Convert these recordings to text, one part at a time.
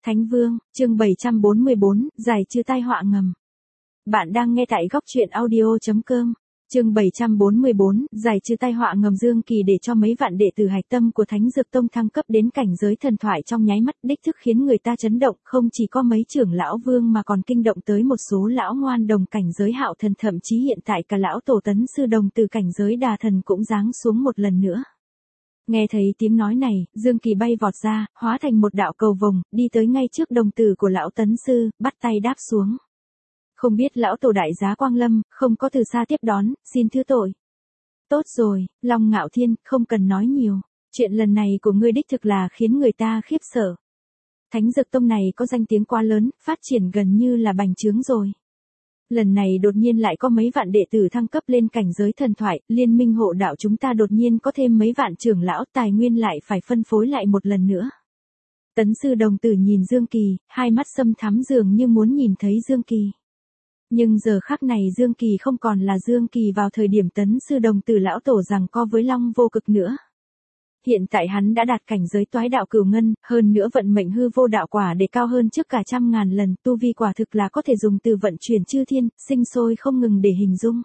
Thánh Vương, chương 744, giải trừ tai họa ngầm. Bạn đang nghe tại góc truyện audio.com. Chương 744, giải trừ tai họa ngầm. Dương Kỳ để cho mấy vạn đệ tử hạch tâm của Thánh Dược Tông thăng cấp đến cảnh giới thần thoại trong nháy mắt, đích thức khiến người ta chấn động, không chỉ có mấy trưởng lão vương mà còn kinh động tới một số lão ngoan đồng cảnh giới hạo thần, thậm chí hiện tại cả lão tổ tấn sư đồng từ cảnh giới đà thần cũng giáng xuống một lần nữa. Nghe thấy tiếng nói này, Dương Kỳ bay vọt ra, hóa thành một đạo cầu vồng, đi tới ngay trước đồng tử của lão tấn sư, bắt tay đáp xuống. Không biết lão tổ đại giá quang lâm, không có từ xa tiếp đón, xin thứ tội. Tốt rồi, Long Ngạo Thiên, không cần nói nhiều. Chuyện lần này của ngươi đích thực là khiến người ta khiếp sợ. Thánh Dược Tông này có danh tiếng quá lớn, phát triển gần như là bành trướng rồi. Lần này đột nhiên lại có mấy vạn đệ tử thăng cấp lên cảnh giới thần thoại, liên minh hộ đạo chúng ta đột nhiên có thêm mấy vạn trưởng lão, tài nguyên lại phải phân phối lại một lần nữa. Tấn sư đồng tử nhìn Dương Kỳ, hai mắt sâm thắm dường như muốn nhìn thấy Dương Kỳ. Nhưng giờ khắc này Dương Kỳ không còn là Dương Kỳ vào thời điểm tấn sư đồng tử lão tổ giằng co với Long Vô Cực nữa. Hiện tại hắn đã đạt cảnh giới toái đạo cửu ngân, hơn nữa vận mệnh hư vô đạo quả để cao hơn trước cả 100.000 lần, tu vi quả thực là có thể dùng từ vận chuyển chư thiên, sinh sôi không ngừng để hình dung.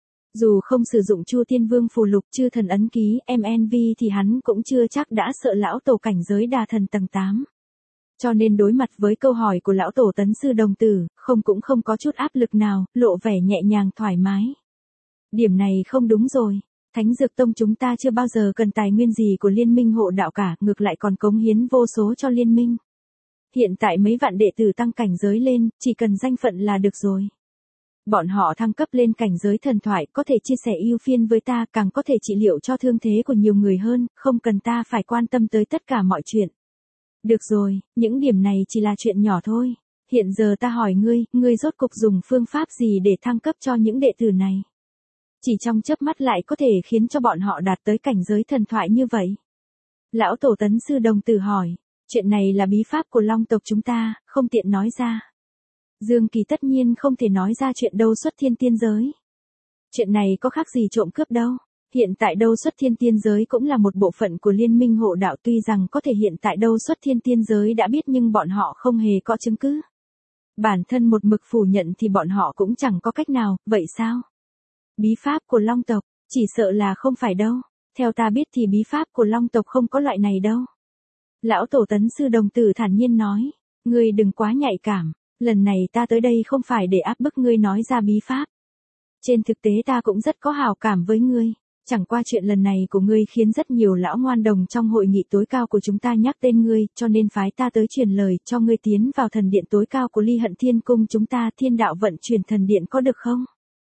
Dù không sử dụng Chu Tiên Vương phù lục, chư thần ấn ký, MNV thì hắn cũng chưa chắc đã sợ lão tổ cảnh giới đà thần tầng 8. Cho nên đối mặt với câu hỏi của lão tổ tấn sư đồng tử, cũng không có chút áp lực nào, lộ vẻ nhẹ nhàng thoải mái. Điểm này không đúng rồi. Thánh Dược Tông chúng ta chưa bao giờ cần tài nguyên gì của liên minh hộ đạo cả, ngược lại còn cống hiến vô số cho liên minh. Hiện tại mấy vạn đệ tử tăng cảnh giới lên, chỉ cần danh phận là được rồi. Bọn họ thăng cấp lên cảnh giới thần thoại, có thể chia sẻ ưu phiên với ta, càng có thể trị liệu cho thương thế của nhiều người hơn, không cần ta phải quan tâm tới tất cả mọi chuyện. Được rồi, những điểm này chỉ là chuyện nhỏ thôi. Hiện giờ ta hỏi ngươi rốt cục dùng phương pháp gì để thăng cấp cho những đệ tử này? Chỉ trong chớp mắt lại có thể khiến cho bọn họ đạt tới cảnh giới thần thoại như vậy. Lão tổ tấn sư đồng tử hỏi, chuyện này là bí pháp của Long tộc chúng ta, không tiện nói ra. Dương Kỳ tất nhiên không thể nói ra chuyện đâu xuất thiên tiên giới. Chuyện này có khác gì trộm cướp đâu. Hiện tại đâu xuất thiên tiên giới cũng là một bộ phận của liên minh hộ đạo, tuy rằng có thể hiện tại đâu xuất thiên tiên giới đã biết nhưng bọn họ không hề có chứng cứ. Bản thân một mực phủ nhận thì bọn họ cũng chẳng có cách nào, vậy sao? Bí pháp của Long tộc, chỉ sợ là không phải đâu. Theo ta biết thì bí pháp của Long tộc không có loại này đâu. Lão tổ tấn sư đồng tử thản nhiên nói, ngươi đừng quá nhạy cảm, lần này ta tới đây không phải để áp bức ngươi nói ra bí pháp. Trên thực tế ta cũng rất có hảo cảm với ngươi. Chẳng qua chuyện lần này của ngươi khiến rất nhiều lão ngoan đồng trong hội nghị tối cao của chúng ta nhắc tên ngươi, cho nên phái ta tới truyền lời cho ngươi tiến vào thần điện tối cao của Ly Hận Thiên Cung chúng ta, Thiên Đạo vận chuyển thần điện, có được không?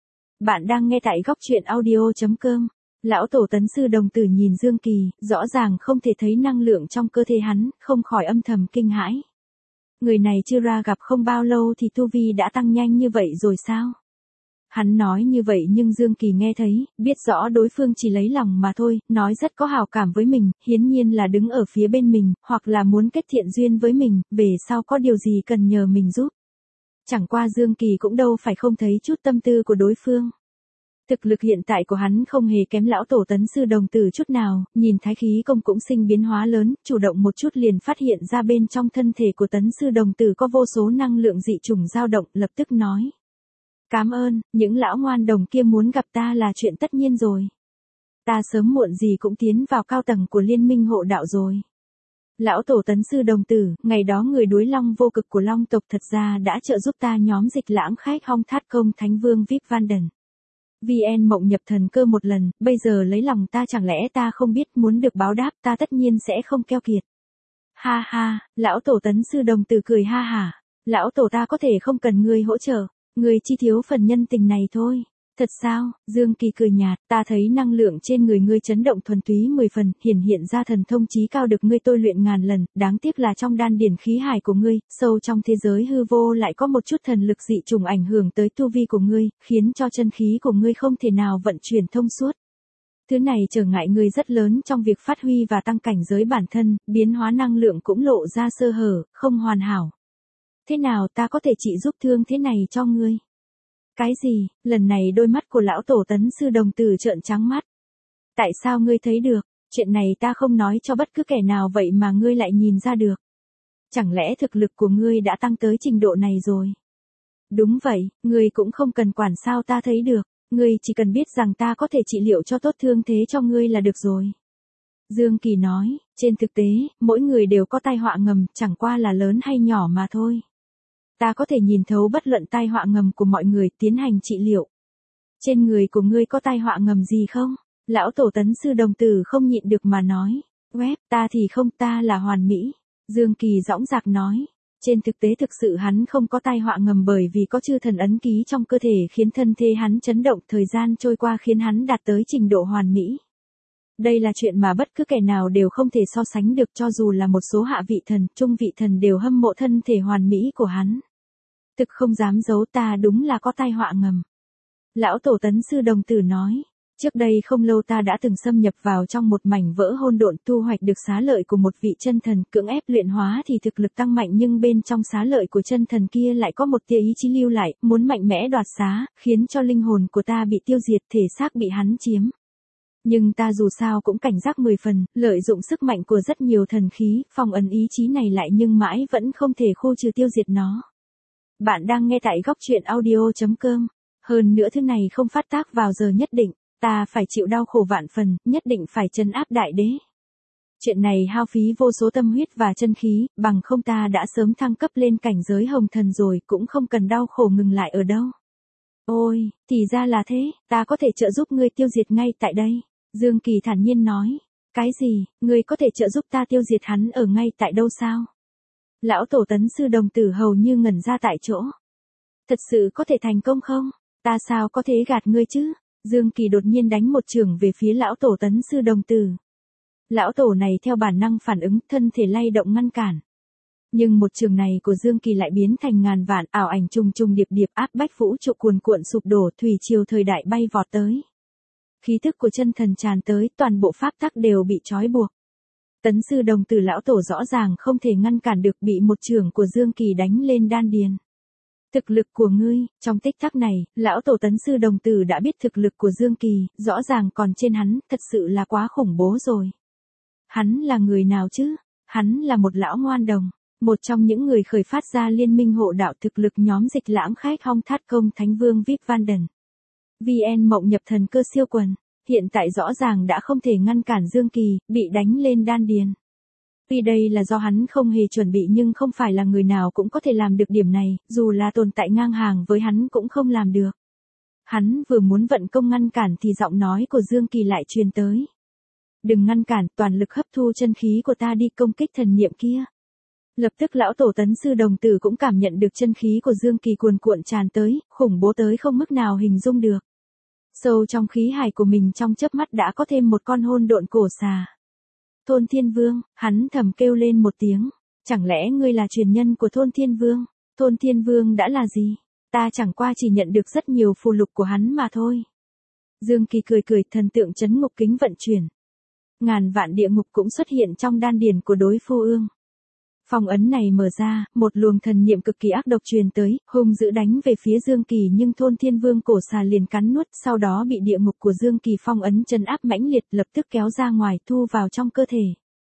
Bạn đang nghe tại góc truyện audio.com. Lão tổ tấn sư đồng tử nhìn Dương Kỳ, rõ ràng không thể thấy năng lượng trong cơ thể hắn, không khỏi âm thầm kinh hãi. Người này chưa ra gặp không bao lâu thì tu vi đã tăng nhanh như vậy rồi sao? Hắn nói như vậy nhưng Dương Kỳ nghe thấy, biết rõ đối phương chỉ lấy lòng mà thôi, nói rất có hảo cảm với mình, hiển nhiên là đứng ở phía bên mình, hoặc là muốn kết thiện duyên với mình, về sau có điều gì cần nhờ mình giúp. Chẳng qua Dương Kỳ cũng đâu phải không thấy chút tâm tư của đối phương. Thực lực hiện tại của hắn không hề kém lão tổ tấn sư đồng tử chút nào, nhìn thái khí công cũng sinh biến hóa lớn, chủ động một chút liền phát hiện ra bên trong thân thể của tấn sư đồng tử có vô số năng lượng dị chủng dao động, lập tức nói. Cảm ơn, những lão ngoan đồng kia muốn gặp ta là chuyện tất nhiên rồi. Ta sớm muộn gì cũng tiến vào cao tầng của liên minh hộ đạo rồi. Lão tổ tấn sư đồng tử, ngày đó người đuối Long Vô Cực của Long tộc thật ra đã trợ giúp ta nhóm dịch lãng khách Hong Thát Công Thánh Vương Vip Vanden. VN mộng nhập thần cơ một lần, bây giờ lấy lòng ta, chẳng lẽ ta không biết muốn được báo đáp, ta tất nhiên sẽ không keo kiệt. Ha ha, lão tổ tấn sư đồng tử cười ha hả. Lão tổ ta có thể không cần ngươi hỗ trợ, ngươi chi thiếu phần nhân tình này thôi. Thật sao? Dương Kỳ cười nhạt, ta thấy năng lượng trên người ngươi chấn động thuần túy 10 phần, hiện ra thần thông chí cao được ngươi tôi luyện ngàn lần, đáng tiếc là trong đan điển khí hải của ngươi, sâu trong thế giới hư vô lại có một chút thần lực dị trùng ảnh hưởng tới tu vi của ngươi, khiến cho chân khí của ngươi không thể nào vận chuyển thông suốt. Thứ này trở ngại ngươi rất lớn trong việc phát huy và tăng cảnh giới bản thân, biến hóa năng lượng cũng lộ ra sơ hở, không hoàn hảo. Thế nào ta có thể trị giúp thương thế này cho ngươi? Cái gì? Lần này đôi mắt của lão tổ tấn sư đồng tử trợn trắng mắt. Tại sao ngươi thấy được? Chuyện này ta không nói cho bất cứ kẻ nào vậy mà ngươi lại nhìn ra được. Chẳng lẽ thực lực của ngươi đã tăng tới trình độ này rồi? Đúng vậy, ngươi cũng không cần quản sao ta thấy được, ngươi chỉ cần biết rằng ta có thể trị liệu cho tốt thương thế cho ngươi là được rồi. Dương Kỳ nói, trên thực tế, mỗi người đều có tai họa ngầm, chẳng qua là lớn hay nhỏ mà thôi. Ta có thể nhìn thấu bất luận tai họa ngầm của mọi người, tiến hành trị liệu. Trên người của ngươi có tai họa ngầm gì không? Lão tổ tấn sư đồng tử không nhịn được mà nói. Ta thì không, ta là hoàn mỹ. Dương Kỳ dõng dạc nói. Trên thực tế thực sự hắn không có tai họa ngầm bởi vì có chư thần ấn ký trong cơ thể khiến thân thể hắn chấn động, thời gian trôi qua khiến hắn đạt tới trình độ hoàn mỹ. Đây là chuyện mà bất cứ kẻ nào đều không thể so sánh được, cho dù là một số hạ vị thần, trung vị thần đều hâm mộ thân thể hoàn mỹ của hắn. Thực không dám giấu, ta đúng là có tai họa ngầm. Lão tổ tấn sư đồng tử nói, trước đây không lâu ta đã từng xâm nhập vào trong một mảnh vỡ hôn độn, thu hoạch được xá lợi của một vị chân thần, cưỡng ép luyện hóa thì thực lực tăng mạnh, nhưng bên trong xá lợi của chân thần kia lại có một tia ý chí lưu lại, muốn mạnh mẽ đoạt xá, khiến cho linh hồn của ta bị tiêu diệt, thể xác bị hắn chiếm. Nhưng ta dù sao cũng cảnh giác 10 phần, lợi dụng sức mạnh của rất nhiều thần khí, phong ấn ý chí này lại nhưng mãi vẫn không thể khô trừ tiêu diệt nó. Bạn đang nghe tại góc truyện audio.com. Hơn nữa thứ này không phát tác vào giờ nhất định, ta phải chịu đau khổ vạn phần, nhất định phải trấn áp đại đế. Chuyện này hao phí vô số tâm huyết và chân khí, bằng không ta đã sớm thăng cấp lên cảnh giới hồng thần rồi, cũng không cần đau khổ ngừng lại ở đâu. Ôi, thì ra là thế, ta có thể trợ giúp ngươi tiêu diệt ngay tại đây. Dương Kỳ thản nhiên nói, cái gì, ngươi có thể trợ giúp ta tiêu diệt hắn ở ngay tại đâu sao? Lão tổ tấn sư đồng tử hầu như ngẩn ra tại chỗ. Thật sự có thể thành công không? Ta sao có thể gạt ngươi chứ? Dương Kỳ đột nhiên đánh một chưởng về phía lão tổ tấn sư đồng tử. Lão tổ này theo bản năng phản ứng, thân thể lay động ngăn cản. Nhưng một chưởng này của Dương Kỳ lại biến thành ngàn vạn ảo ảnh trùng trùng điệp điệp, áp bách vũ trụ cuồn cuộn sụp đổ, thủy triều thời đại bay vọt tới. Khí thức của chân thần tràn tới, toàn bộ pháp tắc đều bị trói buộc. Tấn sư đồng tử lão tổ rõ ràng không thể ngăn cản được, bị một chưởng của Dương Kỳ đánh lên đan điền. Thực lực của ngươi, trong tích tắc này, lão tổ tấn sư đồng tử đã biết thực lực của Dương Kỳ, rõ ràng còn trên hắn, thật sự là quá khủng bố rồi. Hắn là người nào chứ? Hắn là một lão ngoan đồng, một trong những người khởi phát ra liên minh hộ đạo thực lực nhóm Dịch Lãm Khách Hong Thát Công Thánh Vương Vip Van Đần. VN Mộng Nhập Thần Cơ Siêu Quần, hiện tại rõ ràng đã không thể ngăn cản Dương Kỳ, bị đánh lên đan điền. Tuy đây là do hắn không hề chuẩn bị, nhưng không phải là người nào cũng có thể làm được điểm này, dù là tồn tại ngang hàng với hắn cũng không làm được. Hắn vừa muốn vận công ngăn cản thì giọng nói của Dương Kỳ lại truyền tới. Đừng ngăn cản, toàn lực hấp thu chân khí của ta đi, công kích thần niệm kia. Lập tức lão tổ tấn sư đồng tử cũng cảm nhận được chân khí của Dương Kỳ cuồn cuộn tràn tới, khủng bố tới không mức nào hình dung được. Sâu trong khí hải của mình trong chớp mắt đã có thêm một con hôn độn cổ xà. Thôn Thiên Vương, hắn thầm kêu lên một tiếng. Chẳng lẽ ngươi là truyền nhân của Thôn Thiên Vương? Thôn Thiên Vương đã là gì? Ta chẳng qua chỉ nhận được rất nhiều phù lục của hắn mà thôi. Dương Kỳ cười cười, thần tượng chấn ngục kính vận chuyển. Ngàn vạn địa ngục cũng xuất hiện trong đan điền của đối phương ương. Phong ấn này mở ra, một luồng thần niệm cực kỳ ác độc truyền tới, hung dữ đánh về phía Dương Kỳ, nhưng Thôn Thiên Vương cổ xà liền cắn nuốt, sau đó bị địa ngục của Dương Kỳ phong ấn trấn áp mãnh liệt, lập tức kéo ra ngoài, thu vào trong cơ thể.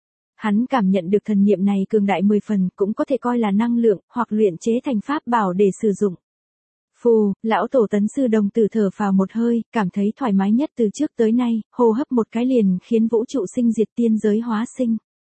Hắn cảm nhận được thần niệm này cường đại 10 phần, cũng có thể coi là năng lượng, hoặc luyện chế thành pháp bảo để sử dụng. Phù, lão tổ tấn sư đồng tử thở phào một hơi, cảm thấy thoải mái nhất từ trước tới nay, hô hấp một cái liền khiến vũ trụ sinh diệt, tiên giới hóa sinh.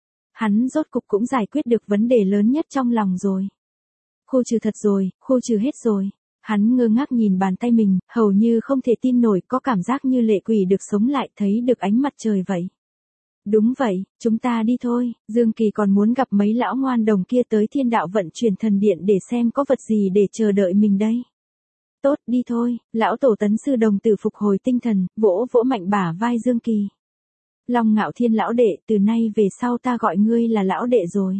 Hắn rốt cục cũng giải quyết được vấn đề lớn nhất trong lòng rồi. Khu trừ thật rồi, khu trừ hết rồi. Hắn ngơ ngác nhìn bàn tay mình, hầu như không thể tin nổi, có cảm giác như lệ quỷ được sống lại, thấy được ánh mặt trời vậy. Đúng vậy, chúng ta đi thôi. Dương Kỳ còn muốn gặp mấy lão ngoan đồng kia tới Thiên Đạo Vận Chuyển Thần Điện để xem có vật gì để chờ đợi mình đây. Tốt, đi thôi. Lão tổ tấn sư đồng tử phục hồi tinh thần, vỗ vỗ mạnh bả vai Dương Kỳ. Long Ngạo Thiên lão đệ, từ nay về sau ta gọi ngươi là lão đệ rồi.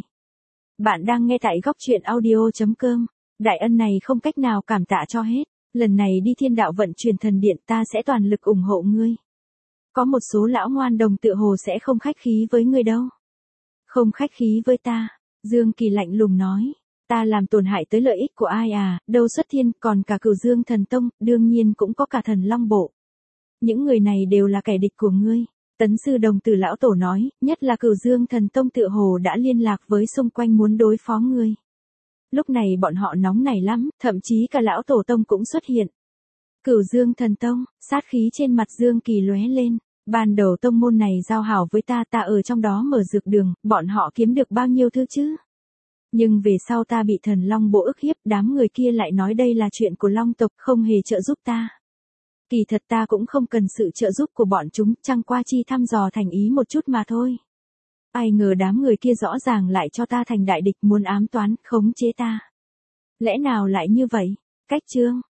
Bạn đang nghe tại góc truyện audio.com. Đại ân này không cách nào cảm tạ cho hết. Lần này đi Thiên Đạo Vận Chuyển Thần Điện ta sẽ toàn lực ủng hộ ngươi. Có một số lão ngoan đồng tựa hồ sẽ không khách khí với ngươi đâu. Không khách khí với ta. Dương Kỳ lạnh lùng nói. Ta làm tổn hại tới lợi ích của ai à, đâu Xuất Thiên, còn cả Cửu Dương Thần Tông, đương nhiên cũng có cả Thần Long Bộ. Những người này đều là kẻ địch của ngươi. Tấn sư đồng tử lão tổ nói, nhất là Cửu Dương Thần Tông tựa hồ đã liên lạc với xung quanh muốn đối phó ngươi. Lúc này bọn họ nóng nảy lắm, thậm chí cả lão tổ tông cũng xuất hiện. Cửu Dương Thần Tông, sát khí trên mặt Dương Kỳ lóe lên. Ban đầu tông môn này giao hảo với ta ở trong đó mở dược đường, bọn họ kiếm được bao nhiêu thứ chứ? Nhưng về sau ta bị Thần Long Bộ ức hiếp, đám người kia lại nói đây là chuyện của Long tộc, không hề trợ giúp ta. Kỳ thật ta cũng không cần sự trợ giúp của bọn chúng, chẳng qua chi thăm dò thành ý một chút mà thôi. Ai ngờ đám người kia rõ ràng lại cho ta thành đại địch, muốn ám toán, khống chế ta. Lẽ nào lại như vậy? Cách chương